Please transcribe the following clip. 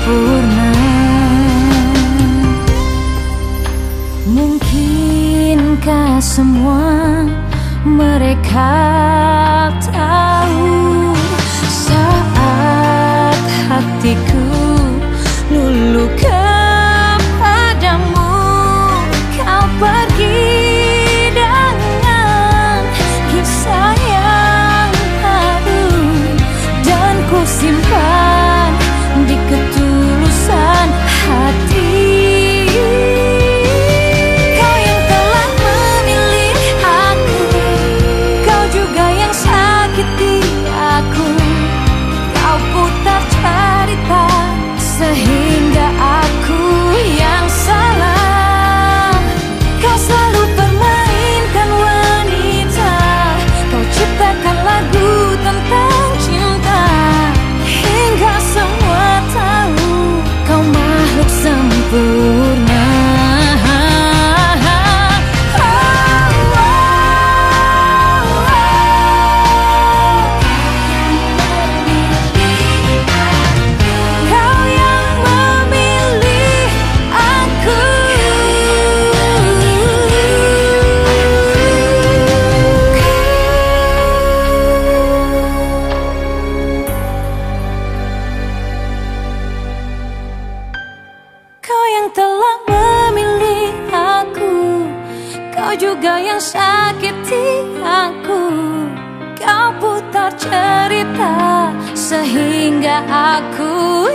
sempurna. Mungkinkah semua mereka tahu saat hatiku luluh kepadamu, kau pergi dengan kisah yang haru, dan ku simpan di ketulusan hati. Kau yang telah memilih aku, kau juga yang sakiti aku. Kau putar cerita sehingga aku yang salah. Kau selalu permainkan wanita, kau ciptakan lagu tentang cinta, hingga semua tahu kau makhluk sempurna. Kau juga yang sakiti aku. Kau putar cerita sehingga aku